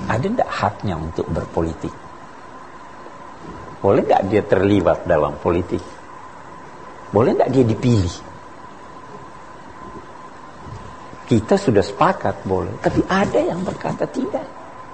ada tidak haknya untuk berpolitik? Boleh tidak dia terlibat dalam politik? Boleh tidak dia dipilih? Kita sudah sepakat boleh, tapi ada yang berkata tidak.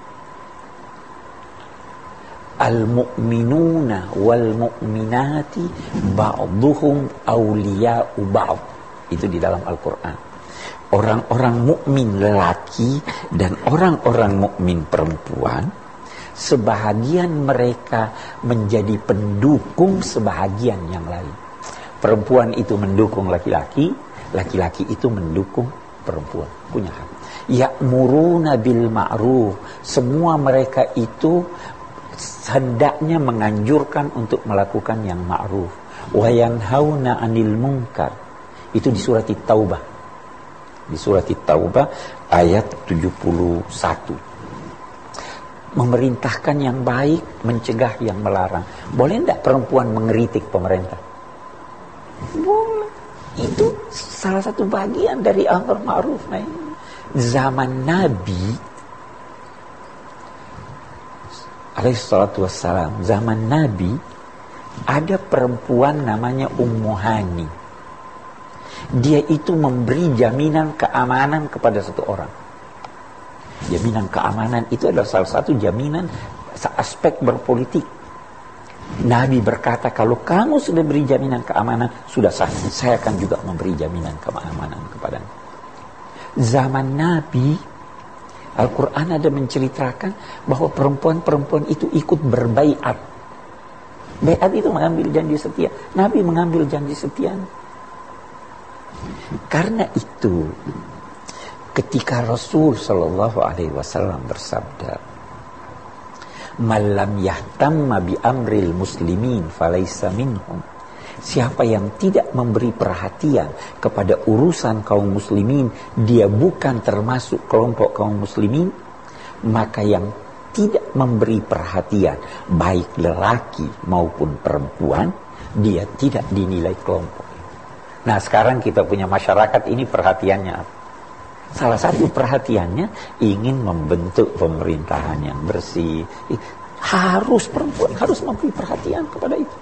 Al-mu'minuna wal-mu'minati ba'duhum awliya'u ba'd. Itu di dalam Al-Quran. Orang-orang mukmin lelaki dan orang-orang mukmin perempuan, sebahagian mereka menjadi pendukung sebahagian yang lain. Perempuan itu mendukung laki-laki, laki-laki itu mendukung perempuan, punya hak. Ya'muruna bil ma'ruf, semua mereka itu hendaknya menganjurkan untuk melakukan yang ma'ruf. Wa yanhauna 'anil munkar. Itu di surat At-Taubah. Di surat At-Taubah ayat 71. Memerintahkan yang baik, mencegah yang melarang. Boleh tidak perempuan mengeritik pemerintah? Boleh. Itu salah satu bagian dari amar ma'ruf. Zaman Nabi alaihissalatu wassalam, zaman Nabi ada perempuan namanya Ummu Hani. Dia itu memberi jaminan keamanan kepada satu orang. Jaminan keamanan itu adalah salah satu jaminan aspek berpolitik. Nabi berkata, kalau kamu sudah beri jaminan keamanan, sudah sah, saya akan juga memberi jaminan keamanan kepadanya. Zaman Nabi, Al-Quran ada menceritakan bahwa perempuan-perempuan itu ikut berbaiat. Baiat itu mengambil janji setia. Nabi mengambil janji setia. Karena itu, ketika Rasul Shallallahu Alaihi Wasallam bersabda, "Malam yahtamma bi amril muslimin, falaysa minhum." Siapa yang tidak memberi perhatian kepada urusan kaum muslimin, dia bukan termasuk kelompok kaum muslimin. Maka yang tidak memberi perhatian, baik lelaki maupun perempuan, dia tidak dinilai kelompok. Nah, sekarang kita punya masyarakat ini perhatiannya apa? Salah satu perhatiannya ingin membentuk pemerintahan yang bersih. Harus perempuan harus memberi perhatian kepada itu.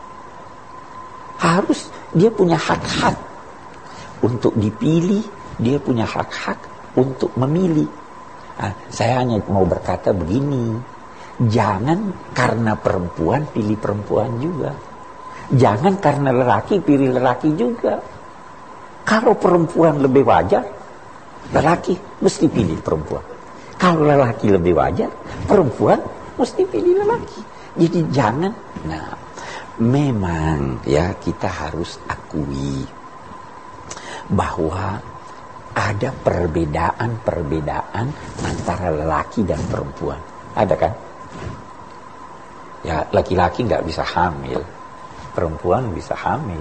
Harus, dia punya hak-hak untuk dipilih, dia punya hak-hak untuk memilih. Nah, saya hanya mau berkata begini, jangan karena perempuan pilih perempuan juga. Jangan karena lelaki pilih lelaki juga. Kalau perempuan lebih wajar, lelaki mesti pilih perempuan. Kalau lelaki lebih wajar, perempuan mesti pilih lelaki. Jadi jangan. Nah, memang ya kita harus akui bahwa ada perbedaan-perbedaan antara lelaki dan perempuan. Ada kan? Ya, laki-laki nggak bisa hamil, perempuan bisa hamil.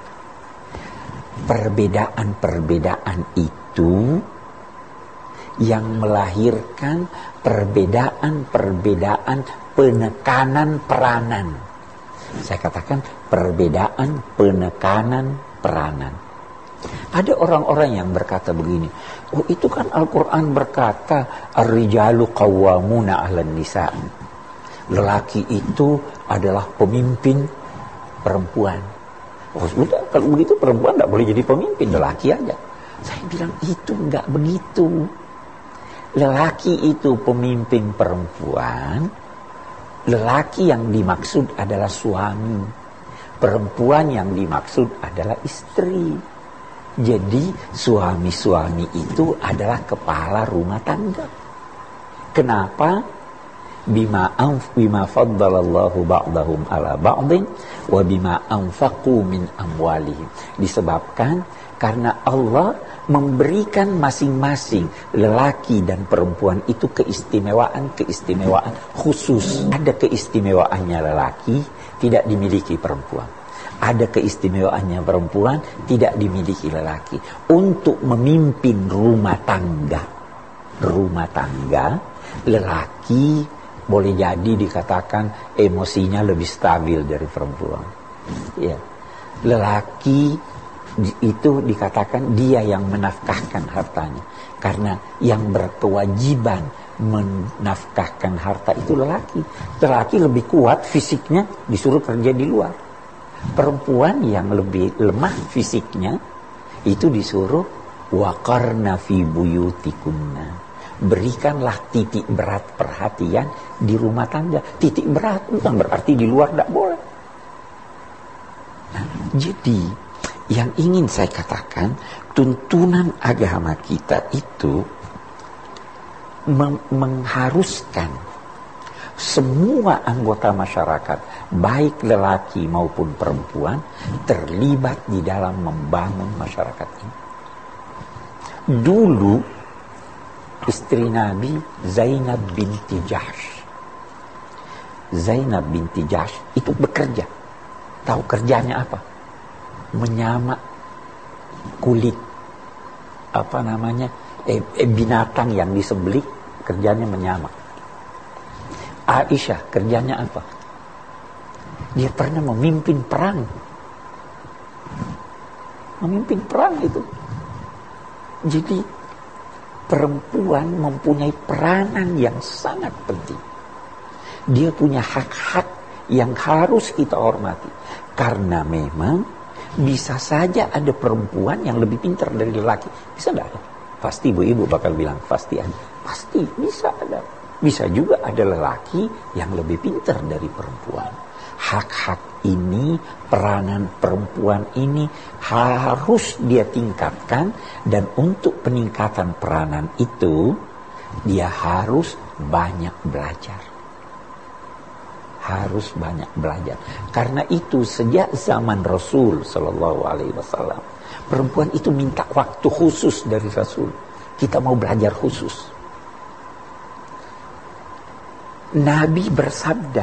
Perbedaan-perbedaan itu yang melahirkan perbedaan-perbedaan penekanan peranan. Saya katakan perbedaan penekanan peranan. Ada orang-orang yang berkata begini, oh itu kan Al-Quran berkata ar-rijalu qawwamuna 'alan nisa. Lelaki itu adalah pemimpin perempuan. Oh sudah, kalau begitu perempuan tidak boleh jadi pemimpin, lelaki aja. Saya bilang itu enggak begitu. Lelaki itu pemimpin perempuan. Lelaki yang dimaksud adalah suami. Perempuan yang dimaksud adalah istri. Jadi suami-suami itu adalah kepala rumah tangga. Kenapa? Bima faddalallahu ba'dahum ala ba'din wa bima anfaqu min amwalihim. Disebabkan karena Allah memberikan masing-masing lelaki dan perempuan itu keistimewaan khusus. Ada keistimewaannya lelaki tidak dimiliki perempuan. Ada keistimewaannya perempuan tidak dimiliki lelaki. Untuk memimpin rumah tangga, lelaki boleh jadi dikatakan emosinya lebih stabil dari perempuan. Ya. Lelaki itu dikatakan dia yang menafkahkan hartanya. Karena yang berkewajiban menafkahkan harta itu lelaki. Lelaki lebih kuat fisiknya, disuruh kerja di luar. Perempuan yang lebih lemah fisiknya itu disuruh waqarna fi buyutikunna. Berikanlah titik berat perhatian di rumah tangga. Titik berat bukan berarti di luar tidak boleh. Nah, jadi yang ingin saya katakan, tuntunan agama kita itu mengharuskan semua anggota masyarakat, baik lelaki maupun perempuan, terlibat di dalam membangun masyarakat ini. Dulu istri Nabi Zainab binti Jahsh. Zainab binti Jahsh itu bekerja. Tahu kerjanya apa? Menyamak kulit binatang yang disembelih, kerjanya menyamak. Aisyah kerjanya apa? Dia pernah memimpin perang. Memimpin perang itu. Jadi perempuan mempunyai peranan yang sangat penting. Dia punya hak-hak yang harus kita hormati. Karena memang bisa saja ada perempuan yang lebih pintar dari lelaki. Bisa tidak ada? Pasti ibu-ibu bakal bilang, pasti ada. Pasti bisa ada. Bisa juga ada lelaki yang lebih pintar dari perempuan. Hak-hak ini, peranan perempuan ini harus dia tingkatkan. Dan untuk peningkatan peranan itu, dia harus banyak belajar. Harus banyak belajar. Karena itu sejak zaman Rasul Sallallahu Alaihi Wasallam, perempuan itu minta waktu khusus dari Rasul. Kita mau belajar khusus. Nabi bersabda,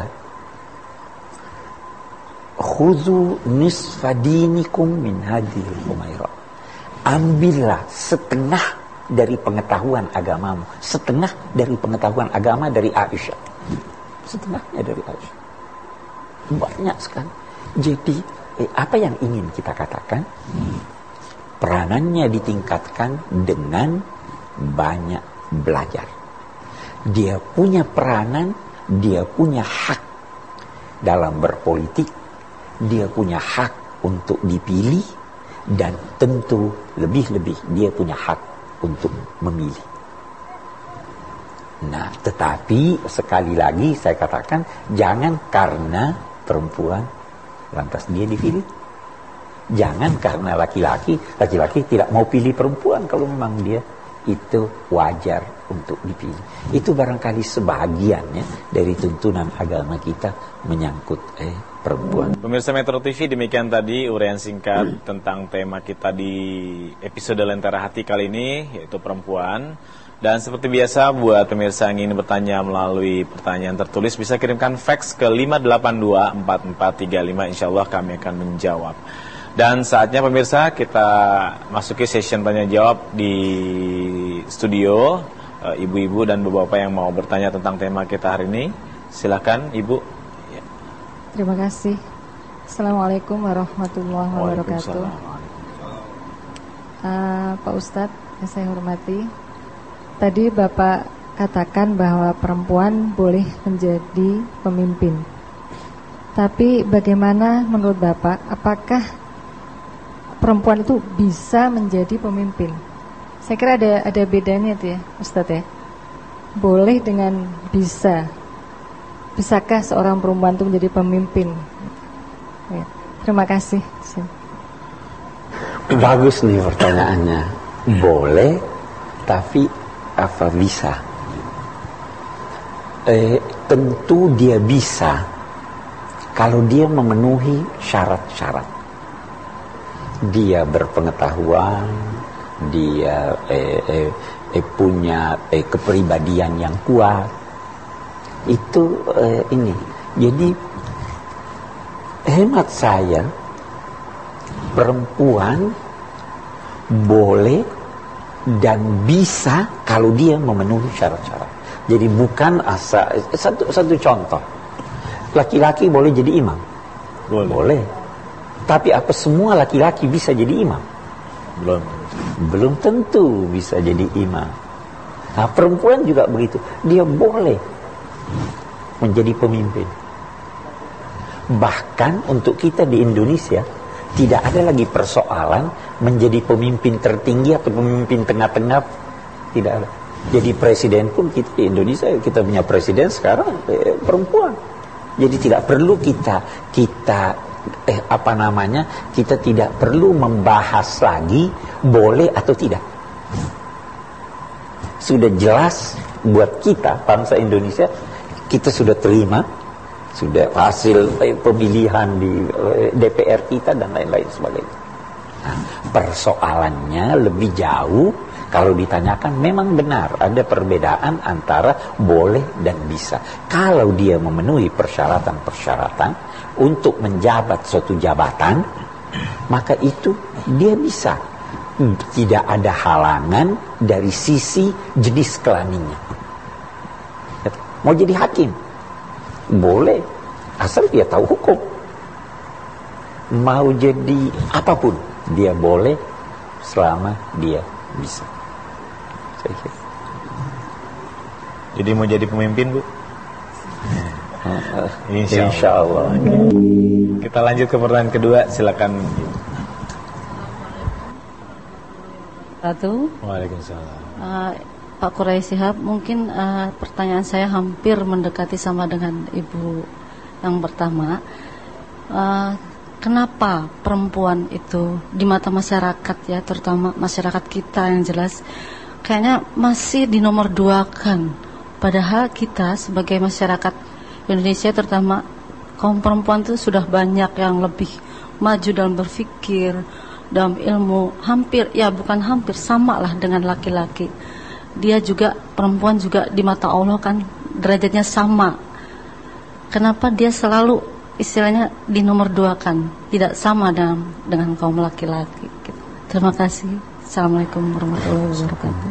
"Khudhu nisfa dinikum min hadhil Humairah." Ambillah setengah dari pengetahuan agamamu, setengah dari pengetahuan agama dari Aisyah. Setengahnya dari Aisyah. Banyak sekali. Jadi, apa yang ingin kita katakan? Peranannya ditingkatkan dengan banyak belajar. Dia punya peranan, dia punya hak dalam berpolitik, dia punya hak untuk dipilih, dan tentu lebih-lebih dia punya hak untuk memilih. Nah, tetapi sekali lagi saya katakan, jangan karena perempuan lantas dia dipilih. Jangan karena laki-laki tidak mau pilih perempuan kalau memang dia itu wajar untuk dipilih. Itu barangkali sebahagiannya dari tuntunan agama kita menyangkut perempuan. Pemirsa Metro TV, demikian tadi uraian singkat tentang tema kita di episode Lentera Hati kali ini, yaitu perempuan. Dan seperti biasa, buat pemirsa yang ingin bertanya melalui pertanyaan tertulis, bisa kirimkan fax ke 5824435. Insya Allah kami akan menjawab. Dan saatnya pemirsa kita masuki session tanya jawab di studio. Ibu-ibu dan bapak-bapak yang mau bertanya tentang tema kita hari ini, silakan Ibu. Ya. Terima kasih. Assalamualaikum warahmatullahi wabarakatuh. Pak Ustadz yang saya hormati, tadi Bapak katakan bahwa perempuan boleh menjadi pemimpin. Tapi bagaimana menurut Bapak, apakah perempuan itu bisa menjadi pemimpin? Saya kira ada bedanya tuh ya, Ustadz ya. Boleh dengan bisa. Bisakah seorang perempuan itu menjadi pemimpin? Ya. Terima kasih. Bagus nih pertanyaannya. Boleh, tapi apa bisa? Tentu dia bisa kalau dia memenuhi syarat-syarat. Dia berpengetahuan, dia punya kepribadian yang kuat. Itu ini. Jadi hemat saya, perempuan boleh dan bisa kalau dia memenuhi syarat-syarat. Jadi bukan satu contoh. Laki-laki boleh jadi imam? Boleh. Tapi apa semua laki-laki bisa jadi imam? Belum tentu bisa jadi imam. Nah, perempuan juga begitu. Dia boleh menjadi pemimpin. Bahkan untuk kita di Indonesia tidak ada lagi persoalan menjadi pemimpin tertinggi atau pemimpin tengah-tengah. Tidak ada. Jadi presiden pun kita di Indonesia, kita punya presiden sekarang perempuan. Jadi tidak perlu kita tidak perlu membahas lagi boleh atau tidak. Sudah jelas buat kita bangsa Indonesia, kita sudah terima, sudah hasil pemilihan di DPR kita dan lain-lain sebagainya. Nah, persoalannya lebih jauh. Kalau ditanyakan, memang benar ada perbedaan antara boleh dan bisa. Kalau dia memenuhi persyaratan-persyaratan untuk menjabat suatu jabatan, maka itu dia bisa. Tidak ada halangan dari sisi jenis kelaminnya. Mau jadi hakim, boleh, asal dia tahu hukum. Mau jadi apapun, dia boleh selama dia bisa. Jadi mau jadi pemimpin, Bu? Insya Allah. Kita lanjut ke pertanyaan kedua, silakan. Waalaikumsalam. Pak Quraish Shihab, mungkin pertanyaan saya hampir mendekati sama dengan Ibu yang pertama. Kenapa perempuan itu di mata masyarakat ya, terutama masyarakat kita yang jelas kayaknya masih dinomor duakan, padahal kita sebagai masyarakat Indonesia terutama kaum perempuan itu sudah banyak yang lebih maju dalam berpikir, dalam ilmu, sama lah dengan laki-laki. Dia juga, perempuan juga di mata Allah kan derajatnya sama. Kenapa dia selalu istilahnya dinomor duakan, tidak sama dengan kaum laki-laki gitu. Terima kasih. Assalamualaikum warahmatullahi wabarakatuh.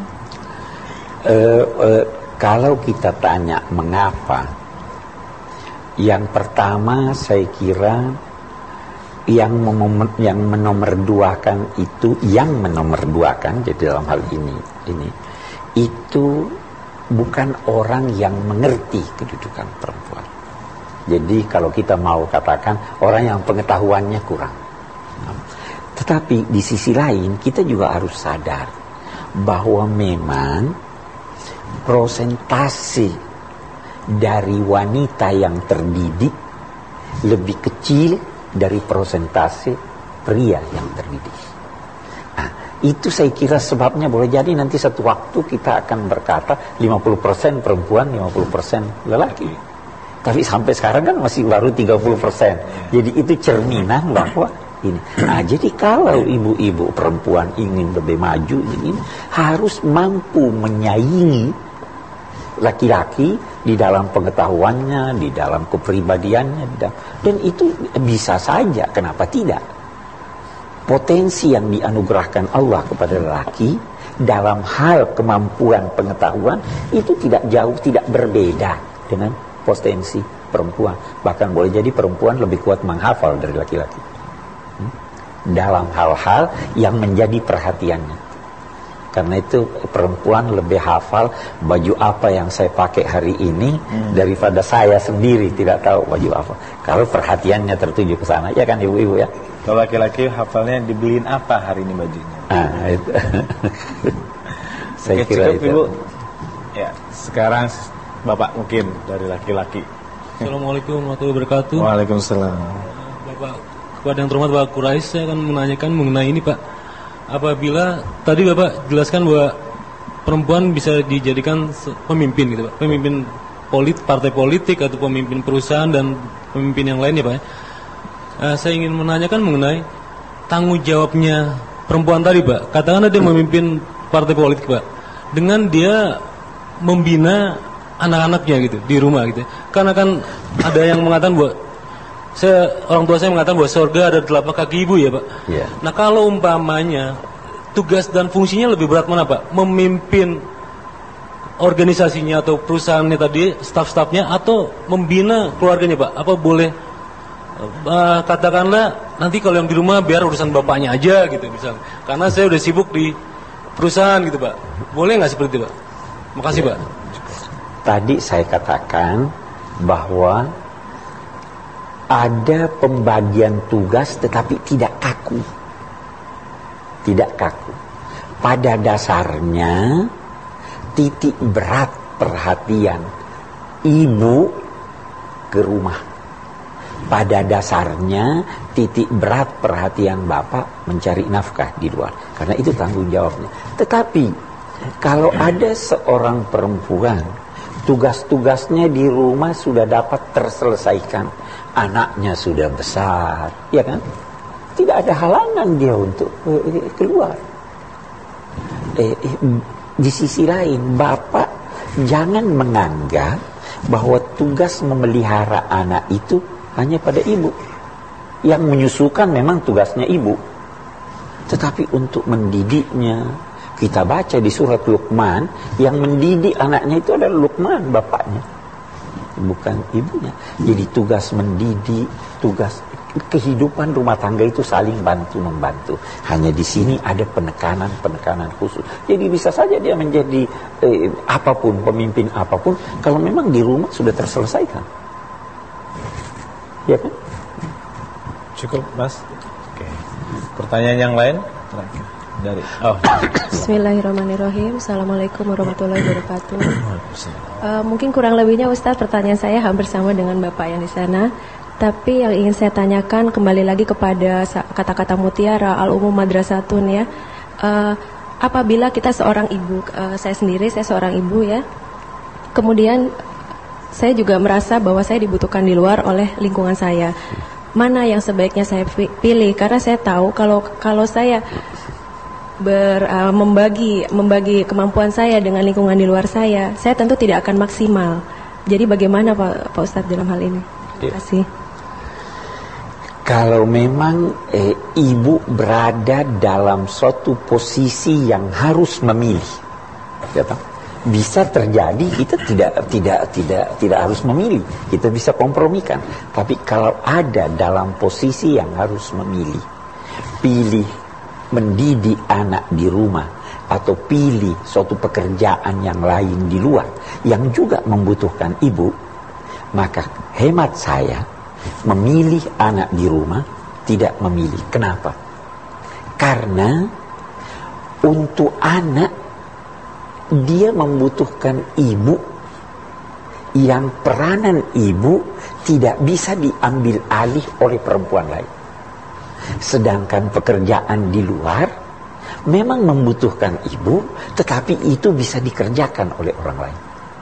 Kalau kita tanya mengapa, yang pertama saya kira yang menomorduakan itu, jadi dalam hal ini itu bukan orang yang mengerti kedudukan perempuan. Jadi kalau kita mau katakan orang yang pengetahuannya kurang. Tetapi di sisi lain kita juga harus sadar bahwa memang prosentase dari wanita yang terdidik lebih kecil dari prosentase pria yang terdidik. Nah, itu saya kira sebabnya boleh jadi nanti satu waktu kita akan berkata 50% perempuan, 50% lelaki. Tapi sampai sekarang kan masih baru 30%. Jadi itu cerminan bahwa ini. Nah, jadi kalau ibu-ibu perempuan ingin lebih maju, ini harus mampu menyaingi laki-laki di dalam pengetahuannya, di dalam kepribadiannya, dan itu bisa saja. Kenapa tidak? Potensi yang dianugerahkan Allah kepada lelaki dalam hal kemampuan pengetahuan itu tidak jauh, tidak berbeda dengan potensi perempuan. Bahkan boleh jadi perempuan lebih kuat menghafal dari laki-laki dalam hal-hal yang menjadi perhatiannya. Karena itu perempuan lebih hafal baju apa yang saya pakai hari ini daripada saya sendiri tidak tahu baju apa. Kalau perhatiannya tertuju ke sana, ya kan ibu-ibu ya. Kalau laki-laki hafalnya dibeliin apa hari ini bajunya. Itu. Saya kira cukup, itu. Ibu. Ya, sekarang Bapak mungkin dari laki-laki. Assalamualaikum warahmatullahi wabarakatuh. Waalaikumsalam. Bapak, kepada yang terhormat Pak Quraish, saya akan menanyakan mengenai ini Pak. Apabila tadi Bapak jelaskan bahwa perempuan bisa dijadikan pemimpin gitu Pak, pemimpin partai politik atau pemimpin perusahaan dan pemimpin yang lainnya Pak. Saya ingin menanyakan mengenai tanggung jawabnya perempuan tadi Pak. Katakanlah dia memimpin partai politik Pak, dengan dia membina anak-anaknya gitu di rumah gitu. Karena kan ada yang mengatakan bahwa orang tua saya mengatakan bahwa surga ada di telapak kaki ibu ya Pak. Yeah. Nah kalau umpamanya tugas dan fungsinya lebih berat mana Pak? Memimpin organisasinya atau perusahaannya tadi, staf-stafnya, atau membina keluarganya Pak? Apa boleh katakanlah nanti kalau yang di rumah biar urusan bapaknya aja gitu misalnya. Karena saya udah sibuk di perusahaan gitu Pak. Boleh nggak seperti itu Pak? Makasih Pak. Tadi saya katakan bahwa ada pembagian tugas tetapi tidak kaku. Tidak kaku. Pada dasarnya titik berat perhatian ibu ke rumah. Pada dasarnya titik berat perhatian bapak mencari nafkah di luar. Karena itu tanggung jawabnya. Tetapi kalau ada seorang perempuan tugas-tugasnya di rumah sudah dapat terselesaikan, anaknya sudah besar, ya kan? Tidak ada halangan dia untuk keluar. Di sisi lain, bapak jangan menganggap bahwa tugas memelihara anak itu hanya pada ibu. Yang menyusukan memang tugasnya ibu. Tetapi untuk mendidiknya, kita baca di surat Luqman, yang mendidik anaknya itu adalah Luqman, bapaknya, bukan ibunya. Jadi tugas mendidik, tugas kehidupan rumah tangga itu saling bantu-membantu. Hanya di sini ada penekanan khusus. Jadi bisa saja dia menjadi apapun, pemimpin apapun, kalau memang di rumah sudah terselesaikan. Ya kan? Cukup, Mas. Oke. Pertanyaan yang lain? Dari Bismillahirrahmanirrahim. Assalamualaikum warahmatullahi wabarakatuh. Mungkin kurang lebihnya Ustadz, pertanyaan saya hampir sama dengan Bapak yang di sana. Tapi yang ingin saya tanyakan kembali lagi kepada kata-kata mutiara al-umum madrasatun ya. Apabila kita seorang ibu, saya seorang ibu ya. Kemudian saya juga merasa bahwa saya dibutuhkan di luar oleh lingkungan saya. Mana yang sebaiknya saya pilih? Karena saya tahu kalau saya membagi kemampuan saya dengan lingkungan di luar saya tentu tidak akan maksimal. Jadi bagaimana Pak Ustadz dalam hal ini? Terima kasih. Kalau memang ibu berada dalam suatu posisi yang harus memilih, ya, bisa terjadi kita tidak harus memilih, kita bisa kompromikan. Tapi kalau ada dalam posisi yang harus memilih, pilih mendidik anak di rumah atau pilih suatu pekerjaan yang lain di luar yang juga membutuhkan ibu, maka hemat saya memilih anak di rumah, tidak memilih. Kenapa? Karena untuk anak dia membutuhkan ibu yang peranan ibu tidak bisa diambil alih oleh perempuan lain. Sedangkan pekerjaan di luar memang membutuhkan ibu, tetapi itu bisa dikerjakan oleh orang lain.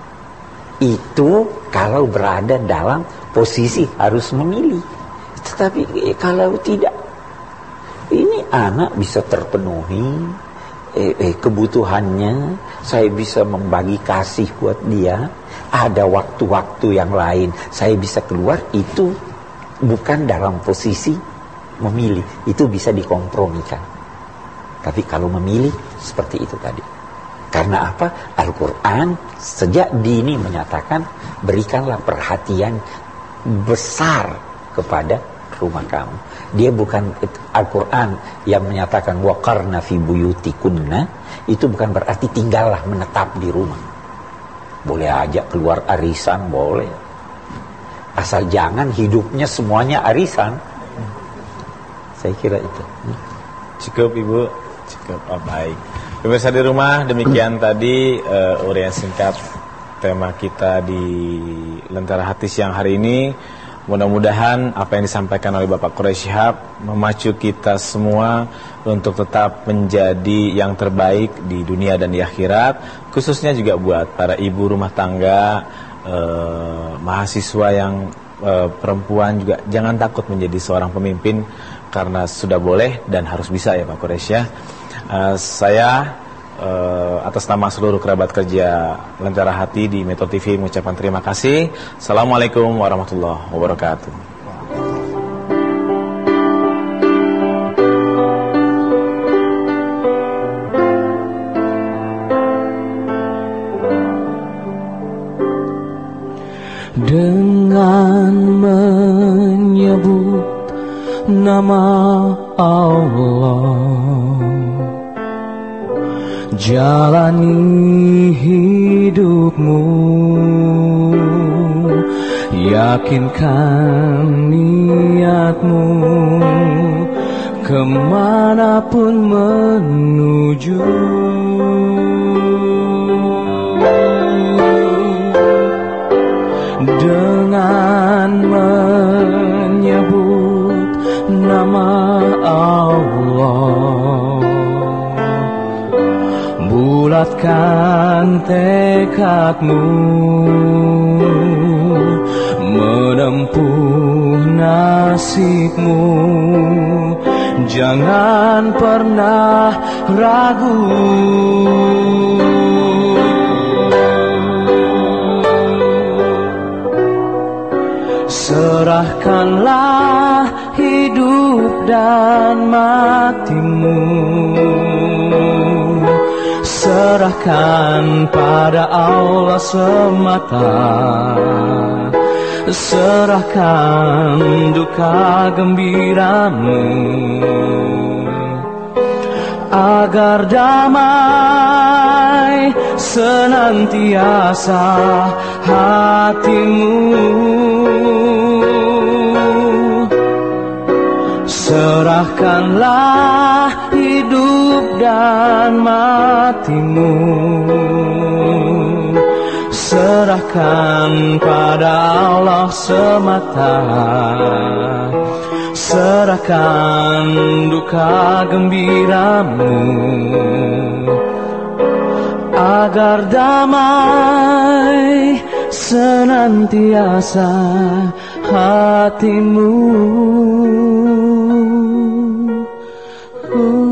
Itu kalau berada dalam posisi harus memilih. Tetapi kalau tidak, ini anak bisa terpenuhi kebutuhannya, saya bisa membagi kasih buat dia, ada waktu-waktu yang lain saya bisa keluar, itu bukan dalam posisi memilih, itu bisa dikompromikan. Tapi kalau memilih seperti itu tadi. Karena apa? Al-Quran sejak dini menyatakan berikanlah perhatian besar kepada rumah kamu. Dia bukan Al-Quran yang menyatakan waqarna fi buyutikunna, itu bukan berarti tinggallah menetap di rumah. Boleh aja keluar arisan, boleh. Asal jangan hidupnya semuanya arisan. Saya kira itu. Cukup Ibu, cukup. Baik. Pemirsa di rumah, demikian tadi uraian singkat tema kita di Lentera Hati siang hari ini. Mudah-mudahan apa yang disampaikan oleh Bapak Quraish Shihab memacu kita semua untuk tetap menjadi yang terbaik di dunia dan di akhirat, khususnya juga buat para ibu rumah tangga, mahasiswa yang perempuan juga jangan takut menjadi seorang pemimpin, karena sudah boleh dan harus bisa ya Pak Quraish ya. Saya atas nama seluruh kerabat kerja Lentera Hati di Metro TV mengucapkan terima kasih. Assalamualaikum warahmatullahi wabarakatuh. Dengan menyebut nama Allah, jalani hidupmu, yakinkan niatmu, kemanapun menuju. Dengan menyebut nama Allah, bulatkan tekadmu, menempuh nasibmu, jangan pernah ragu. Serahkanlah hidup dan matimu, serahkan pada Allah semata, serahkan duka gembiramu, agar damai senantiasa hatimu. Serahkanlah hidup dan matimu, serahkan pada Allah semata, serahkan duka gembiramu, agar damai senantiasa hatimu.